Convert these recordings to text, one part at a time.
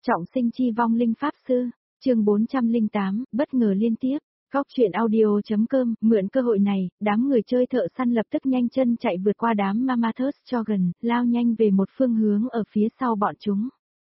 Trọng sinh chi vong linh pháp sư, chương 408, bất ngờ liên tiếp. Góc truyện audio.com, mượn cơ hội này, đám người chơi thợ săn lập tức nhanh chân chạy vượt qua đám Mammoth cho gần, lao nhanh về một phương hướng ở phía sau bọn chúng.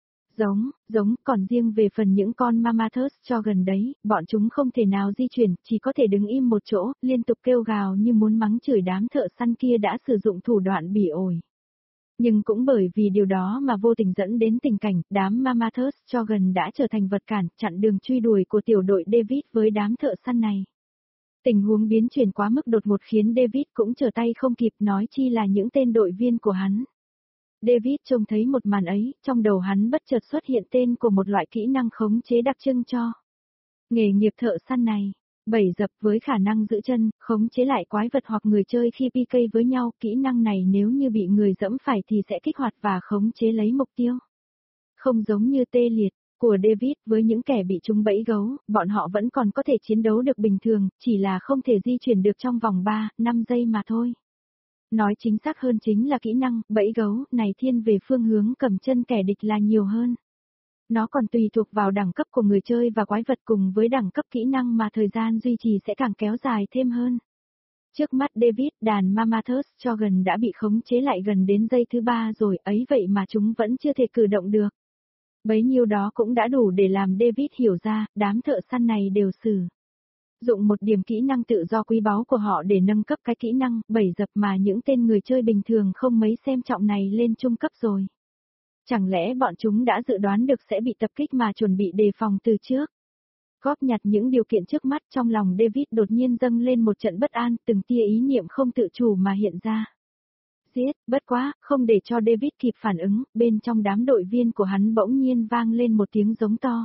Giống, còn riêng về phần những con Mammoth cho gần đấy, bọn chúng không thể nào di chuyển, chỉ có thể đứng im một chỗ, liên tục kêu gào như muốn mắng chửi đám thợ săn kia đã sử dụng thủ đoạn bỉ ổi. Nhưng cũng bởi vì điều đó mà vô tình dẫn đến tình cảnh, đám Mammoth cho gần đã trở thành vật cản, chặn đường truy đuổi của tiểu đội David với đám thợ săn này. Tình huống biến chuyển quá mức đột ngột khiến David cũng trở tay không kịp, nói chi là những tên đội viên của hắn. David trông thấy một màn ấy, trong đầu hắn bất chợt xuất hiện tên của một loại kỹ năng khống chế đặc trưng cho nghề nghiệp thợ săn này. Bẫy dập với khả năng giữ chân, khống chế lại quái vật hoặc người chơi khi PK với nhau, kỹ năng này nếu như bị người dẫm phải thì sẽ kích hoạt và khống chế lấy mục tiêu. Không giống như tê liệt của David với những kẻ bị trúng bẫy gấu, bọn họ vẫn còn có thể chiến đấu được bình thường, chỉ là không thể di chuyển được trong vòng 3-5 giây mà thôi. Nói chính xác hơn chính là kỹ năng bẫy gấu này thiên về phương hướng cầm chân kẻ địch là nhiều hơn. Nó còn tùy thuộc vào đẳng cấp của người chơi và quái vật cùng với đẳng cấp kỹ năng mà thời gian duy trì sẽ càng kéo dài thêm hơn. Trước mắt David, đàn Mammoth cho gần đã bị khống chế lại gần đến giây thứ 3 rồi, ấy vậy mà chúng vẫn chưa thể cử động được. Bấy nhiêu đó cũng đã đủ để làm David hiểu ra, đám thợ săn này đều sử dụng một điểm kỹ năng tự do quý báu của họ để nâng cấp cái kỹ năng bẫy dập mà những tên người chơi bình thường không mấy xem trọng này lên trung cấp rồi. Chẳng lẽ bọn chúng đã dự đoán được sẽ bị tập kích mà chuẩn bị đề phòng từ trước? Góp nhặt những điều kiện trước mắt, trong lòng David đột nhiên dâng lên một trận bất an, từng tia ý niệm không tự chủ mà hiện ra. Giết, bất quá, không để cho David kịp phản ứng, bên trong đám đội viên của hắn bỗng nhiên vang lên một tiếng giống to.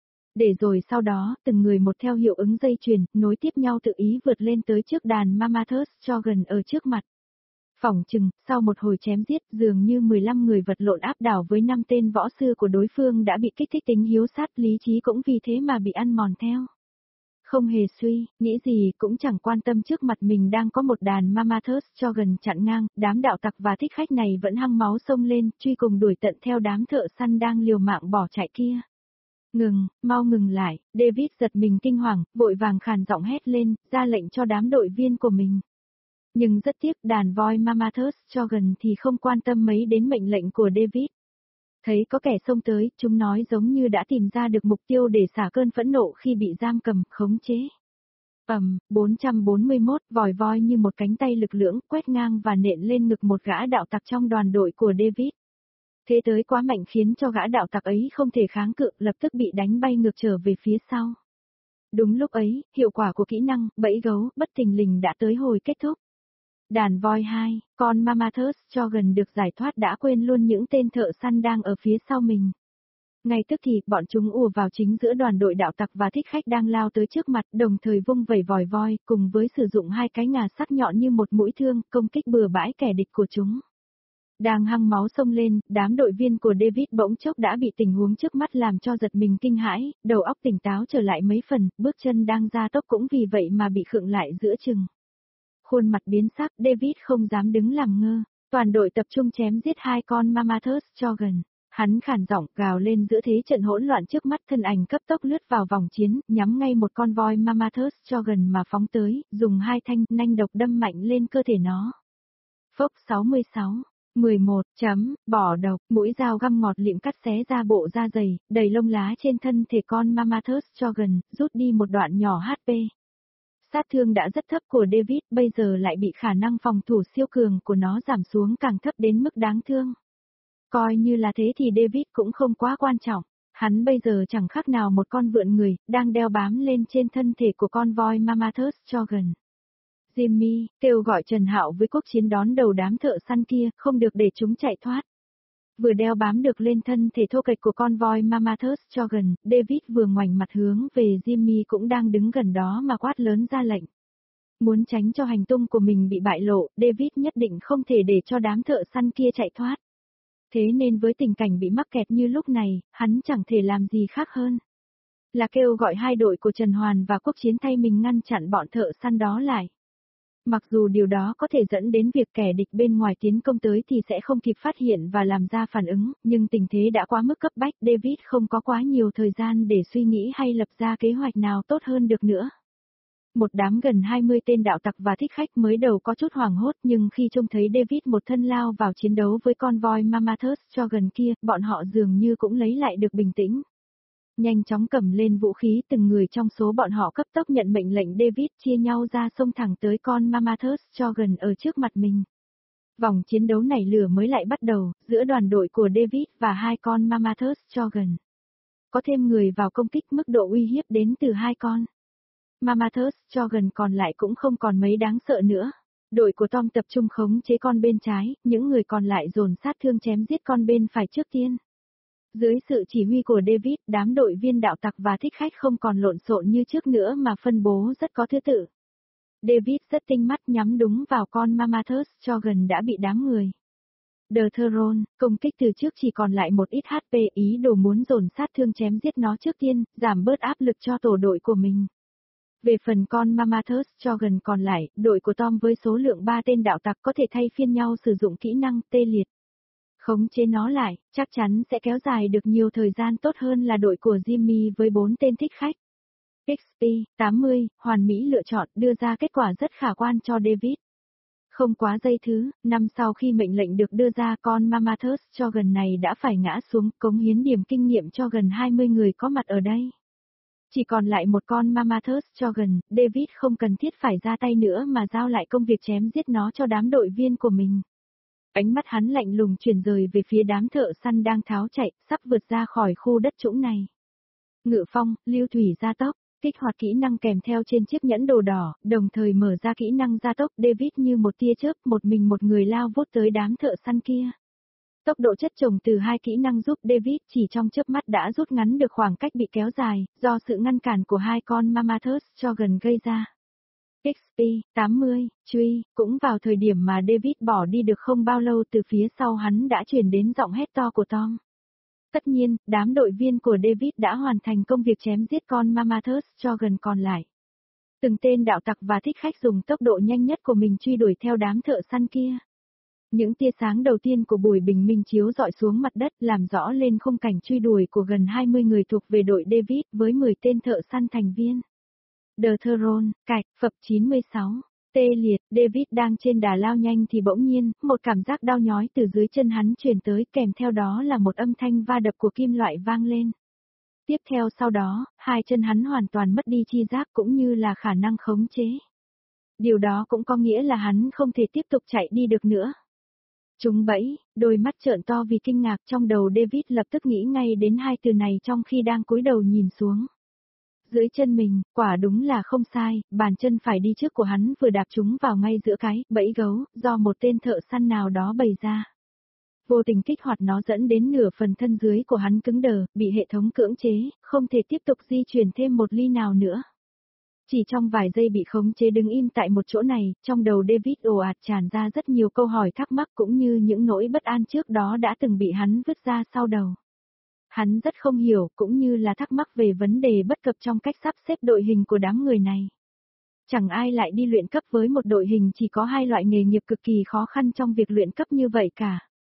Để rồi sau đó, từng người một theo hiệu ứng dây chuyền, nối tiếp nhau tự ý vượt lên tới trước đàn Mammoth cho gần ở trước mặt. Phỏng chừng, sau một hồi chém giết, dường như 15 người vật lộn áp đảo với 5 tên võ sư của đối phương đã bị kích thích tính hiếu sát, lý trí cũng vì thế mà bị ăn mòn theo. Không hề suy, nghĩ gì cũng chẳng quan tâm, trước mặt mình đang có một đàn Mammoth cho gần chặn ngang, đám đạo tặc và thích khách này vẫn hăng máu xông lên, truy cùng đuổi tận theo đám thợ săn đang liều mạng bỏ chạy kia. Ngừng, mau ngừng lại, David giật mình kinh hoàng, vội vàng khàn giọng hét lên, ra lệnh cho đám đội viên của mình. Nhưng rất tiếc, đàn voi Mammoth cho gần thì không quan tâm mấy đến mệnh lệnh của David. Thấy có kẻ xông tới, chúng nói giống như đã tìm ra được mục tiêu để xả cơn phẫn nộ khi bị giam cầm, khống chế. 441, vòi voi như một cánh tay lực lưỡng, quét ngang và nện lên ngực một gã đạo tặc trong đoàn đội của David. Thế tới quá mạnh khiến cho gã đạo tặc ấy không thể kháng cự, lập tức bị đánh bay ngược trở về phía sau. Đúng lúc ấy, hiệu quả của kỹ năng bẫy gấu bất thình lình đã tới hồi kết thúc. Đàn voi 2, con Mammoth cho gần được giải thoát đã quên luôn những tên thợ săn đang ở phía sau mình. Ngay tức thì, bọn chúng ùa vào chính giữa đoàn đội đạo tặc và thích khách đang lao tới trước mặt, đồng thời vung vẩy vòi voi, cùng với sử dụng hai cái ngà sắc nhọn như một mũi thương, công kích bừa bãi kẻ địch của chúng. Đang hăng máu xông lên, đám đội viên của David bỗng chốc đã bị tình huống trước mắt làm cho giật mình kinh hãi, đầu óc tỉnh táo trở lại mấy phần, bước chân đang gia tốc cũng vì vậy mà bị khựng lại giữa chừng. Khuôn mặt biến sắc, David không dám đứng làm ngơ, toàn đội tập trung chém giết hai con Mammoth cho gần. Hắn khản giọng gào lên giữa thế trận hỗn loạn trước mắt, thân ảnh cấp tốc lướt vào vòng chiến, nhắm ngay một con voi Mammoth cho gần mà phóng tới, dùng hai thanh nanh độc đâm mạnh lên cơ thể nó. Phốc 66. 11. Bỏ độc, mũi dao găm ngọt lịm cắt xé ra bộ da dày, đầy lông lá trên thân thể con Mammoth cho gần, rút đi một đoạn nhỏ HP. Sát thương đã rất thấp của David, bây giờ lại bị khả năng phòng thủ siêu cường của nó giảm xuống càng thấp đến mức đáng thương. Coi như là thế thì David cũng không quá quan trọng, hắn bây giờ chẳng khác nào một con vượn người, đang đeo bám lên trên thân thể của con voi Mammoth cho gần. Jimmy, kêu gọi Trần Hạo với quốc chiến đón đầu đám thợ săn kia, không được để chúng chạy thoát. Vừa đeo bám được lên thân thể thô kệch của con voi Mammoth cho gần, David vừa ngoảnh mặt hướng về Jimmy cũng đang đứng gần đó mà quát lớn ra lệnh. Muốn tránh cho hành tung của mình bị bại lộ, David nhất định không thể để cho đám thợ săn kia chạy thoát. Thế nên với tình cảnh bị mắc kẹt như lúc này, hắn chẳng thể làm gì khác hơn là kêu gọi hai đội của Trần Hoàn và quốc chiến thay mình ngăn chặn bọn thợ săn đó lại. Mặc dù điều đó có thể dẫn đến việc kẻ địch bên ngoài tiến công tới thì sẽ không kịp phát hiện và làm ra phản ứng, nhưng tình thế đã quá mức cấp bách, David không có quá nhiều thời gian để suy nghĩ hay lập ra kế hoạch nào tốt hơn được nữa. Một đám gần 20 tên đạo tặc và thích khách mới đầu có chút hoảng hốt, nhưng khi trông thấy David một thân lao vào chiến đấu với con voi Mammatus cho gần kia, bọn họ dường như cũng lấy lại được bình tĩnh. Nhanh chóng cầm lên vũ khí, từng người trong số bọn họ cấp tốc nhận mệnh lệnh David, chia nhau ra xông thẳng tới con Mammatus cho gần ở trước mặt mình. Vòng chiến đấu này lửa mới lại bắt đầu, giữa đoàn đội của David và hai con Mammatus cho gần. Có thêm người vào công kích, mức độ uy hiếp đến từ hai con Mammatus cho gần còn lại cũng không còn mấy đáng sợ nữa. Đội của Tom tập trung khống chế con bên trái, những người còn lại dồn sát thương chém giết con bên phải trước tiên. Dưới sự chỉ huy của David, đám đội viên đạo tặc và thích khách không còn lộn xộn như trước nữa mà phân bố rất có thứ tự. David rất tinh mắt nhắm đúng vào con Mammatus cho gần đã bị đám người The Throne công kích từ trước, chỉ còn lại một ít HP, ý đồ muốn dồn sát thương chém giết nó trước tiên, giảm bớt áp lực cho tổ đội của mình. Về phần con Mammatus cho gần còn lại, đội của Tom với số lượng 3 tên đạo tặc có thể thay phiên nhau sử dụng kỹ năng tê liệt. Khống chế nó lại, chắc chắn sẽ kéo dài được nhiều thời gian tốt hơn là đội của Jimmy với 4 tên thích khách. XP 80, hoàn mỹ lựa chọn, đưa ra kết quả rất khả quan cho David. Không quá giây thứ, năm sau khi mệnh lệnh được đưa ra, con Mammatus cho gần này đã phải ngã xuống, cống hiến điểm kinh nghiệm cho gần 20 người có mặt ở đây. Chỉ còn lại một con Mammatus cho gần, David không cần thiết phải ra tay nữa mà giao lại công việc chém giết nó cho đám đội viên của mình. Ánh mắt hắn lạnh lùng chuyển rời về phía đám thợ săn đang tháo chạy, sắp vượt ra khỏi khu đất trũng này. Ngự phong, lưu thủy gia tốc, kích hoạt kỹ năng kèm theo trên chiếc nhẫn đồ đỏ, đồng thời mở ra kỹ năng gia tốc. David như một tia chớp, một mình một người lao vút tới đám thợ săn kia. Tốc độ chất chồng từ hai kỹ năng giúp David chỉ trong chớp mắt đã rút ngắn được khoảng cách bị kéo dài, do sự ngăn cản của hai con Mammatus cho gần gây ra. XP 80, truy, cũng vào thời điểm mà David bỏ đi được không bao lâu, từ phía sau hắn đã truyền đến giọng hét to của Tom. Tất nhiên, đám đội viên của David đã hoàn thành công việc chém giết con Mammatus cho gần còn lại. Từng tên đạo tặc và thích khách dùng tốc độ nhanh nhất của mình truy đuổi theo đám thợ săn kia. Những tia sáng đầu tiên của buổi bình minh chiếu rọi xuống mặt đất, làm rõ lên khung cảnh truy đuổi của gần 20 người thuộc về đội David với 10 tên thợ săn thành viên. The Throne, cạch, phập 96. Tê liệt, David đang trên đà lao nhanh thì bỗng nhiên, một cảm giác đau nhói từ dưới chân hắn truyền tới, kèm theo đó là một âm thanh va đập của kim loại vang lên. Tiếp theo sau đó, hai chân hắn hoàn toàn mất đi chi giác cũng như là khả năng khống chế. Điều đó cũng có nghĩa là hắn không thể tiếp tục chạy đi được nữa. Trúng bẫy, đôi mắt trợn to vì kinh ngạc, trong đầu David lập tức nghĩ ngay đến hai từ này trong khi đang cúi đầu nhìn xuống. Dưới chân mình, quả đúng là không sai, bàn chân phải đi trước của hắn vừa đạp chúng vào ngay giữa cái bẫy gấu, do một tên thợ săn nào đó bày ra. Vô tình kích hoạt nó dẫn đến nửa phần thân dưới của hắn cứng đờ, bị hệ thống cưỡng chế, không thể tiếp tục di chuyển thêm một ly nào nữa. Chỉ trong vài giây bị khống chế đứng im tại một chỗ này, trong đầu David ồ ạt tràn ra rất nhiều câu hỏi thắc mắc cũng như những nỗi bất an trước đó đã từng bị hắn vứt ra sau đầu. Hắn rất không hiểu cũng như là thắc mắc về vấn đề bất cập trong cách sắp xếp đội hình của đám người này. Chẳng ai lại đi luyện cấp với một đội hình chỉ có hai loại nghề nghiệp cực kỳ khó khăn trong việc luyện cấp như vậy cả.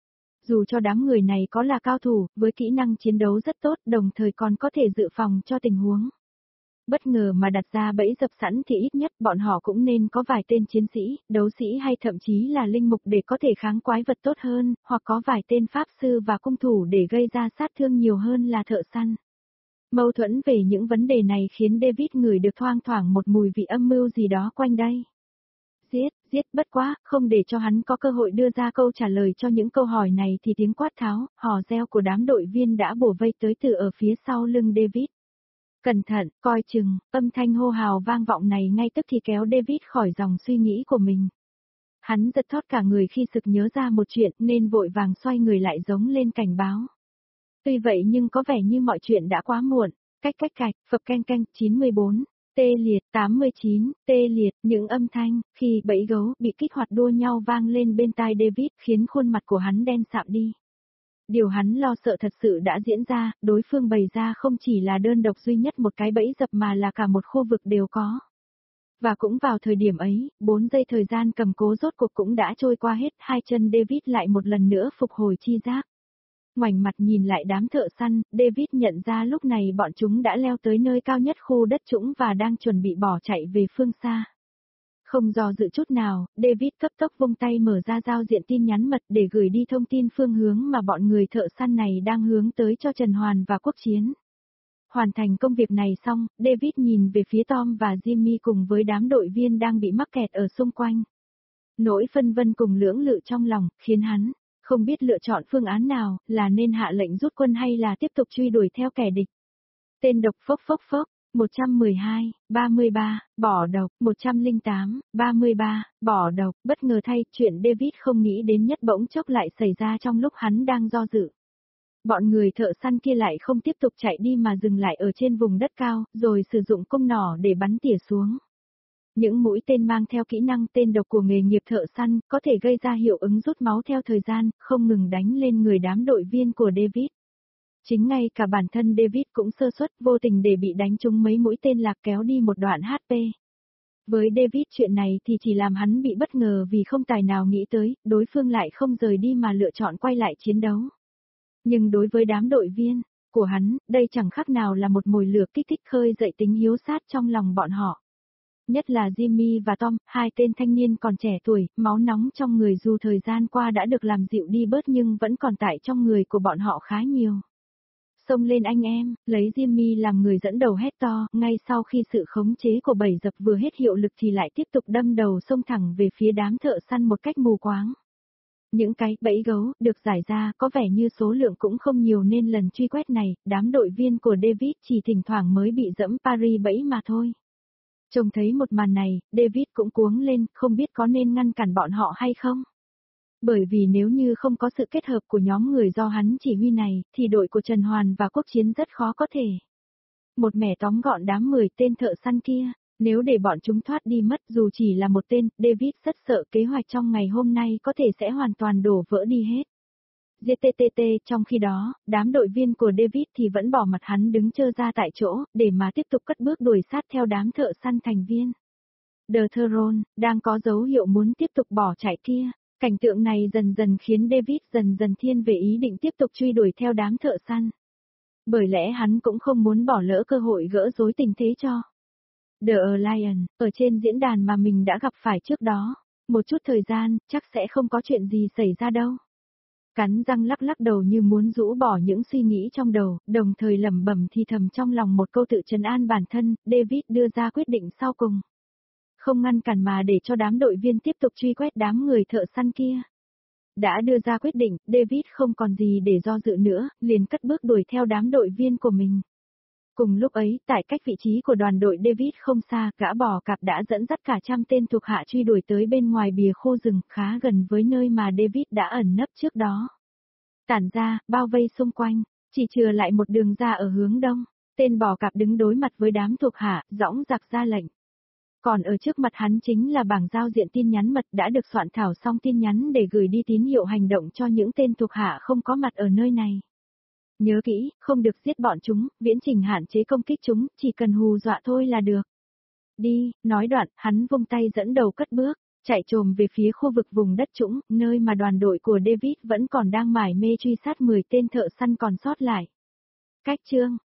Dù cho đám người này có là cao thủ, với kỹ năng chiến đấu rất tốt, đồng thời còn có thể dự phòng cho tình huống bất ngờ mà đặt ra bẫy dập sẵn, thì ít nhất bọn họ cũng nên có vài tên chiến sĩ, đấu sĩ hay thậm chí là linh mục để có thể kháng quái vật tốt hơn, hoặc có vài tên pháp sư và cung thủ để gây ra sát thương nhiều hơn là thợ săn. Mâu thuẫn về những vấn đề này khiến David ngửi được thoang thoảng một mùi vị âm mưu gì đó quanh đây. Giết, bất quá, không để cho hắn có cơ hội đưa ra câu trả lời cho những câu hỏi này thì tiếng quát tháo, hò reo của đám đội viên đã bổ vây tới từ ở phía sau lưng David. Cẩn thận, coi chừng, âm thanh hô hào vang vọng này ngay tức thì kéo David khỏi dòng suy nghĩ của mình. Hắn giật thót cả người khi sực nhớ ra một chuyện nên vội vàng xoay người lại giống lên cảnh báo. Tuy vậy nhưng có vẻ như mọi chuyện đã quá muộn, cạch, phập canh 94, tê liệt 89, tê liệt, những âm thanh, khi bẫy gấu bị kích hoạt đua nhau vang lên bên tai David khiến khuôn mặt của hắn đen sạm đi. Điều hắn lo sợ thật sự đã diễn ra, đối phương bày ra không chỉ là đơn độc duy nhất một cái bẫy dập mà là cả một khu vực đều có. Và cũng vào thời điểm ấy, 4 giây thời gian cầm cố rốt cuộc cũng đã trôi qua hết, hai chân David lại một lần nữa phục hồi chi giác. Ngoảnh mặt nhìn lại đám thợ săn, David nhận ra lúc này bọn chúng đã leo tới nơi cao nhất khu đất trũng và đang chuẩn bị bỏ chạy về phương xa. Không do dự chút nào, David cấp tốc vung tay mở ra giao diện tin nhắn mật để gửi đi thông tin phương hướng mà bọn người thợ săn này đang hướng tới cho Trần Hoàn và Quốc Chiến. Hoàn thành công việc này xong, David nhìn về phía Tom và Jimmy cùng với đám đội viên đang bị mắc kẹt ở xung quanh. Nỗi phân vân cùng lưỡng lự trong lòng, khiến hắn không biết lựa chọn phương án nào, là nên hạ lệnh rút quân hay là tiếp tục truy đuổi theo kẻ địch. Tên độc phốc phốc phốc, 112, 33, bỏ độc, 108, 33, bỏ độc, bất ngờ thay, chuyện David không nghĩ đến nhất bỗng chốc lại xảy ra trong lúc hắn đang do dự. Bọn người thợ săn kia lại không tiếp tục chạy đi mà dừng lại ở trên vùng đất cao, rồi sử dụng cung nỏ để bắn tỉa xuống. Những mũi tên mang theo kỹ năng tên độc của nghề nghiệp thợ săn, có thể gây ra hiệu ứng rút máu theo thời gian, không ngừng đánh lên người đám đội viên của David. Chính ngay cả bản thân David cũng sơ suất, vô tình để bị đánh trúng mấy mũi tên lạc kéo đi một đoạn HP. Với David chuyện này thì chỉ làm hắn bị bất ngờ vì không tài nào nghĩ tới, đối phương lại không rời đi mà lựa chọn quay lại chiến đấu. Nhưng đối với đám đội viên của hắn, đây chẳng khác nào là một mồi lửa kích thích khơi dậy tính hiếu sát trong lòng bọn họ. Nhất là Jimmy và Tom, hai tên thanh niên còn trẻ tuổi, máu nóng trong người dù thời gian qua đã được làm dịu đi bớt nhưng vẫn còn tại trong người của bọn họ khá nhiều. Xông lên anh em, lấy Jimmy làm người dẫn đầu hét to, ngay sau khi sự khống chế của bầy dập vừa hết hiệu lực thì lại tiếp tục đâm đầu xông thẳng về phía đám thợ săn một cách mù quáng. Những cái bẫy gấu được giải ra có vẻ như số lượng cũng không nhiều nên lần truy quét này, đám đội viên của David chỉ thỉnh thoảng mới bị dẫm pari bẫy mà thôi. Trông thấy một màn này, David cũng cuống lên, không biết có nên ngăn cản bọn họ hay không. Bởi vì nếu như không có sự kết hợp của nhóm người do hắn chỉ huy này, thì đội của Trần Hoàn và Quốc Chiến rất khó có thể một mẻ tóm gọn đám 10 tên thợ săn kia. Nếu để bọn chúng thoát đi mất dù chỉ là một tên, David rất sợ kế hoạch trong ngày hôm nay có thể sẽ hoàn toàn đổ vỡ đi hết. GTTT trong khi đó, đám đội viên của David thì vẫn bỏ mặt hắn đứng trơ ra tại chỗ, để mà tiếp tục cất bước đuổi sát theo đám thợ săn thành viên. The Throne, đang có dấu hiệu muốn tiếp tục bỏ chạy kia. Cảnh tượng này dần dần khiến David dần dần thiên về ý định tiếp tục truy đuổi theo đám thợ săn. Bởi lẽ hắn cũng không muốn bỏ lỡ cơ hội gỡ rối tình thế cho The Lion, ở trên diễn đàn mà mình đã gặp phải trước đó. Một chút thời gian, chắc sẽ không có chuyện gì xảy ra đâu. Cắn răng lắc lắc đầu như muốn rũ bỏ những suy nghĩ trong đầu, đồng thời lẩm bẩm thì thầm trong lòng một câu tự trấn an bản thân, David đưa ra quyết định sau cùng. Không ngăn cản mà để cho đám đội viên tiếp tục truy quét đám người thợ săn kia. Đã đưa ra quyết định, David không còn gì để do dự nữa, liền cất bước đuổi theo đám đội viên của mình. Cùng lúc ấy, tại cách vị trí của đoàn đội David không xa, gã bò cạp đã dẫn dắt cả trăm tên thuộc hạ truy đuổi tới bên ngoài bìa khô rừng, khá gần với nơi mà David đã ẩn nấp trước đó. Tản ra, bao vây xung quanh, chỉ chừa lại một đường ra ở hướng đông. Tên bò cạp đứng đối mặt với đám thuộc hạ, dõng dạc ra lệnh. Còn ở trước mặt hắn chính là bảng giao diện tin nhắn mật đã được soạn thảo xong tin nhắn để gửi đi tín hiệu hành động cho những tên thuộc hạ không có mặt ở nơi này. Nhớ kỹ, không được giết bọn chúng, viễn trình hạn chế công kích chúng, chỉ cần hù dọa thôi là được. Đi, nói đoạn, hắn vung tay dẫn đầu cất bước, chạy trồm về phía khu vực vùng đất trũng, nơi mà đoàn đội của David vẫn còn đang mải mê truy sát 10 tên thợ săn còn sót lại. Cách chương